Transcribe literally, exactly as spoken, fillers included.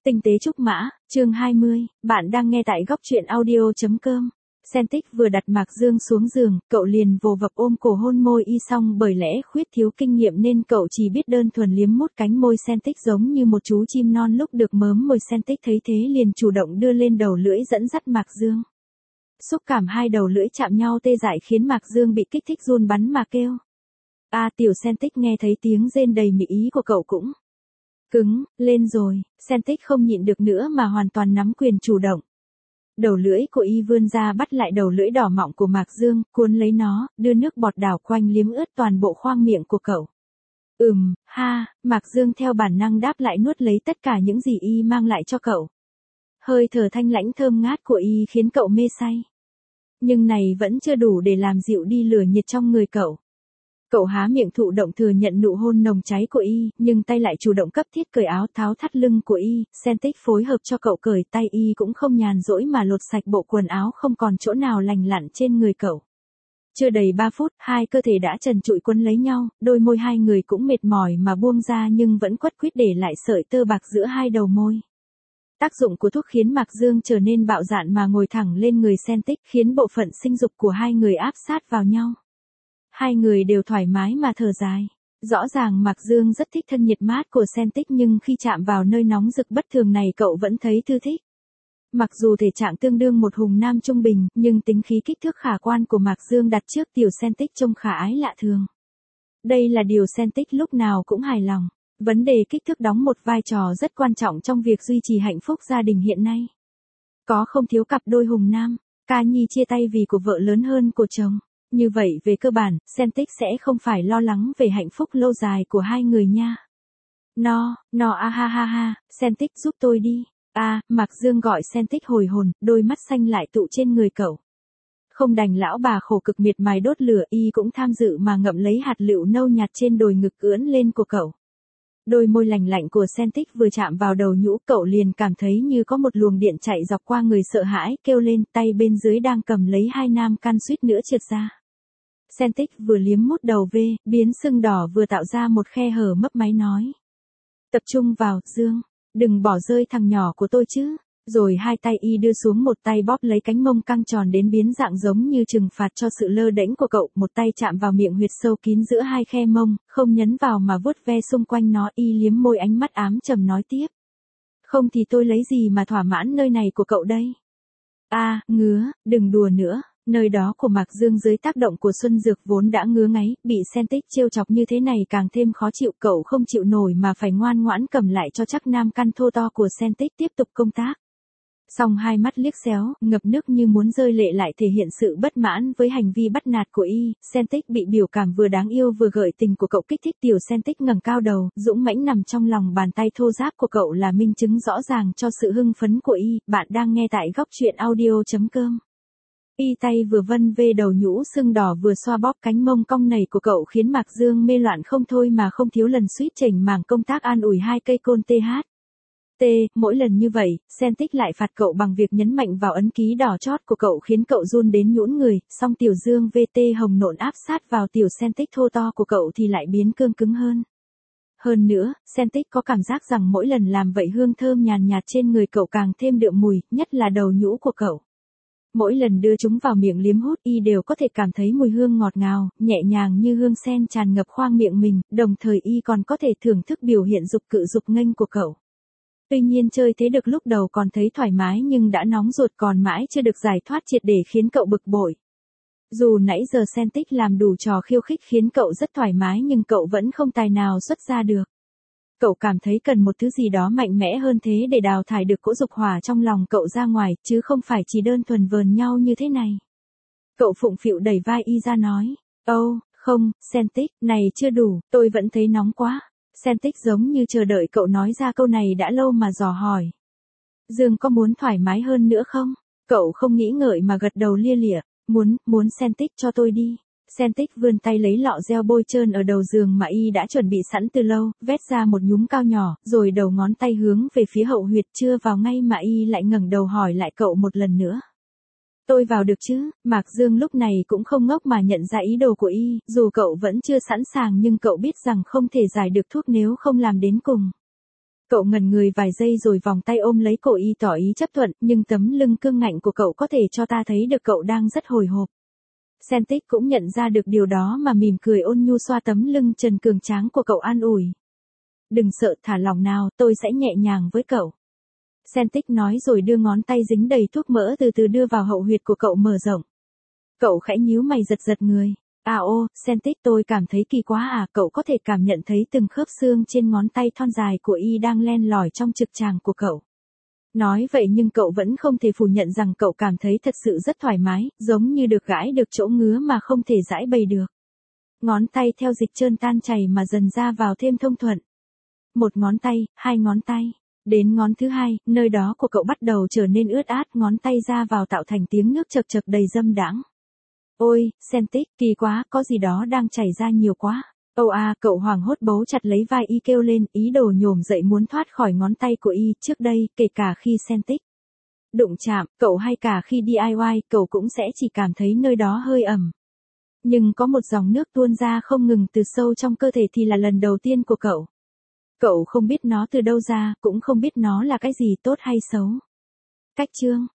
Tinh tế trúc mã, chương hai mươi, bạn đang nghe tại góc truyện audio chấm com. Sentic vừa đặt Mạc Dương xuống giường, cậu liền vồ vập ôm cổ hôn môi y, xong bởi lẽ khuyết thiếu kinh nghiệm nên cậu chỉ biết đơn thuần liếm mút cánh môi Sentic giống như một chú chim non lúc được mớm mồi. Sentic thấy thế liền chủ động đưa lên đầu lưỡi dẫn dắt Mạc Dương. Xúc cảm hai đầu lưỡi chạm nhau tê dại khiến Mạc Dương bị kích thích run bắn mà kêu. A à, tiểu Sentic nghe thấy tiếng rên đầy mị ý của cậu cũng cứng lên rồi. Sentic không nhịn được nữa mà hoàn toàn nắm quyền chủ động. Đầu lưỡi của y vươn ra bắt lại đầu lưỡi đỏ mọng của Mạc Dương, cuốn lấy nó, đưa nước bọt đảo quanh liếm ướt toàn bộ khoang miệng của cậu. Ừm, ha, Mạc Dương theo bản năng đáp lại, nuốt lấy tất cả những gì y mang lại cho cậu. Hơi thở thanh lãnh thơm ngát của y khiến cậu mê say. Nhưng này vẫn chưa đủ để làm dịu đi lửa nhiệt trong người cậu. Cậu há miệng thụ động thừa nhận nụ hôn nồng cháy của y, nhưng tay lại chủ động cấp thiết cởi áo tháo thắt lưng của y. Sentic phối hợp cho cậu cởi tay, y cũng không nhàn rỗi mà lột sạch bộ quần áo không còn chỗ nào lành lặn trên người cậu. Chưa đầy ba phút, hai cơ thể đã trần trụi quấn lấy nhau, đôi môi hai người cũng mệt mỏi mà buông ra nhưng vẫn quất quýt để lại sợi tơ bạc giữa hai đầu môi. Tác dụng của thuốc khiến Mạc Dương trở nên bạo dạn mà ngồi thẳng lên người Sentic, khiến bộ phận sinh dục của hai người áp sát vào nhau. Hai người đều thoải mái mà thở dài. Rõ ràng Mạc Dương rất thích thân nhiệt mát của Sentic, nhưng khi chạm vào nơi nóng rực bất thường này cậu vẫn thấy thư thích. Mặc dù thể trạng tương đương một hùng nam trung bình, nhưng tính khí kích thước khả quan của Mạc Dương đặt trước tiểu Sentic trông khả ái lạ thường. Đây là điều Sentic lúc nào cũng hài lòng. Vấn đề kích thước đóng một vai trò rất quan trọng trong việc duy trì hạnh phúc gia đình hiện nay. Có không thiếu cặp đôi hùng nam, ca nhi chia tay vì của vợ lớn hơn của chồng. Như vậy về cơ bản, Sentic sẽ không phải lo lắng về hạnh phúc lâu dài của hai người nha. No, no a ha ha ha, Sentic giúp tôi đi. A, à, Mạc Dương gọi Sentic hồi hồn, đôi mắt xanh lại tụ trên người cậu. Không đành lão bà khổ cực miệt mài đốt lửa, y cũng tham dự mà ngậm lấy hạt lựu nâu nhạt trên đồi ngực ưỡn lên của cậu. Đôi môi lành lạnh của Sentic vừa chạm vào đầu nhũ, cậu liền cảm thấy như có một luồng điện chạy dọc qua người, sợ hãi kêu lên, tay bên dưới đang cầm lấy hai nam căn suýt nữa trượt ra. Sentic vừa liếm mút đầu V, biến sưng đỏ vừa tạo ra một khe hở mấp máy nói. Tập trung vào, Dương, đừng bỏ rơi thằng nhỏ của tôi chứ. Rồi hai tay y đưa xuống, một tay bóp lấy cánh mông căng tròn đến biến dạng giống như trừng phạt cho sự lơ đễnh của cậu, một tay chạm vào miệng huyệt sâu kín giữa hai khe mông, không nhấn vào mà vuốt ve xung quanh nó. Y liếm môi, ánh mắt ám trầm nói tiếp. Không thì tôi lấy gì mà thỏa mãn nơi này của cậu đây? A, à, ngứa, đừng đùa nữa. Nơi đó của Mạc Dương dưới tác động của xuân dược vốn đã ngứa ngáy, bị Sentic trêu chọc như thế này càng thêm khó chịu. Cậu không chịu nổi mà phải ngoan ngoãn cầm lại cho chắc nam căn thô to của Sentic tiếp tục công tác. Song hai mắt liếc xéo, ngập nước như muốn rơi lệ lại thể hiện sự bất mãn với hành vi bắt nạt của y. Sentic bị biểu cảm vừa đáng yêu vừa gợi tình của cậu kích thích. Tiểu Sentic ngẩng cao đầu, dũng mãnh nằm trong lòng bàn tay thô ráp của cậu là minh chứng rõ ràng cho sự hưng phấn của y. Bạn đang nghe tại góc truyện audio chấm com. Y tay vừa vân về đầu nhũ sưng đỏ vừa xoa bóp cánh mông cong nảy của cậu khiến Mạc Dương mê loạn không thôi mà không thiếu lần suýt chểnh mảng công tác an ủi hai cây côn th. T, mỗi lần như vậy, Sentic lại phạt cậu bằng việc nhấn mạnh vào ấn ký đỏ chót của cậu khiến cậu run đến nhũn người, song tiểu dương vê tê hồng nộn áp sát vào tiểu Sentic thô to của cậu thì lại biến cương cứng hơn. Hơn nữa, Sentic có cảm giác rằng mỗi lần làm vậy hương thơm nhàn nhạt trên người cậu càng thêm đượm mùi, nhất là đầu nhũ của cậu. Mỗi lần đưa chúng vào miệng liếm hút, y đều có thể cảm thấy mùi hương ngọt ngào, nhẹ nhàng như hương sen tràn ngập khoang miệng mình, đồng thời y còn có thể thưởng thức biểu hiện dục cự dục nghênh của cậu. Tuy nhiên chơi thế được lúc đầu còn thấy thoải mái, nhưng đã nóng ruột còn mãi chưa được giải thoát triệt để khiến cậu bực bội. Dù nãy giờ Sentic làm đủ trò khiêu khích khiến cậu rất thoải mái nhưng cậu vẫn không tài nào xuất ra được. Cậu cảm thấy cần một thứ gì đó mạnh mẽ hơn thế để đào thải được cỗ dục hỏa trong lòng cậu ra ngoài, chứ không phải chỉ đơn thuần vờn nhau như thế này. Cậu phụng phịu đẩy vai y ra nói. Âu, oh, không, Sentic, này chưa đủ, tôi vẫn thấy nóng quá. Sentic giống như chờ đợi cậu nói ra câu này đã lâu mà dò hỏi. Dương có muốn thoải mái hơn nữa không? Cậu không nghĩ ngợi mà gật đầu lia lịa. Muốn, muốn Sentic cho tôi đi. Sentic vươn tay lấy lọ gel bôi trơn ở đầu giường mà y đã chuẩn bị sẵn từ lâu, vét ra một nhúm cao nhỏ, rồi đầu ngón tay hướng về phía hậu huyệt. Chưa vào ngay mà y lại ngẩng đầu hỏi lại cậu một lần nữa. Tôi vào được chứ? Mạc Dương lúc này cũng không ngốc mà nhận ra ý đồ của y, dù cậu vẫn chưa sẵn sàng nhưng cậu biết rằng không thể giải được thuốc nếu không làm đến cùng. Cậu ngẩn người vài giây rồi vòng tay ôm lấy cổ y tỏ ý chấp thuận, nhưng tấm lưng cương ngạnh của cậu có thể cho ta thấy được cậu đang rất hồi hộp. Celtic cũng nhận ra được điều đó mà mỉm cười ôn nhu xoa tấm lưng trần cường tráng của cậu an ủi. Đừng sợ, thả lỏng nào, tôi sẽ nhẹ nhàng với cậu. Celtic nói rồi đưa ngón tay dính đầy thuốc mỡ từ từ đưa vào hậu huyệt của cậu mở rộng. Cậu khẽ nhíu mày giật giật người. À ô, Celtic, tôi cảm thấy kỳ quá à, cậu có thể cảm nhận thấy từng khớp xương trên ngón tay thon dài của y đang len lỏi trong trực tràng của cậu. Nói vậy nhưng cậu vẫn không thể phủ nhận rằng cậu cảm thấy thật sự rất thoải mái, giống như được gãi được chỗ ngứa mà không thể giãi bày được. Ngón tay theo dịch trơn tan chảy mà dần ra vào thêm thông thuận. Một ngón tay, hai ngón tay. Đến ngón thứ hai, nơi đó của cậu bắt đầu trở nên ướt át, ngón tay ra vào tạo thành tiếng nước chậc chậc đầy dâm đãng. Ôi, Celtic, kỳ quá, có gì đó đang chảy ra nhiều quá. Âu à, cậu hoảng hốt bấu chặt lấy vai y kêu lên, ý đồ nhổm dậy muốn thoát khỏi ngón tay của y. Trước đây, kể cả khi Celtic đụng chạm, cậu hay cả khi đê i y, cậu cũng sẽ chỉ cảm thấy nơi đó hơi ẩm. Nhưng có một dòng nước tuôn ra không ngừng từ sâu trong cơ thể thì là lần đầu tiên của cậu. Cậu không biết nó từ đâu ra, cũng không biết nó là cái gì tốt hay xấu. Cách chương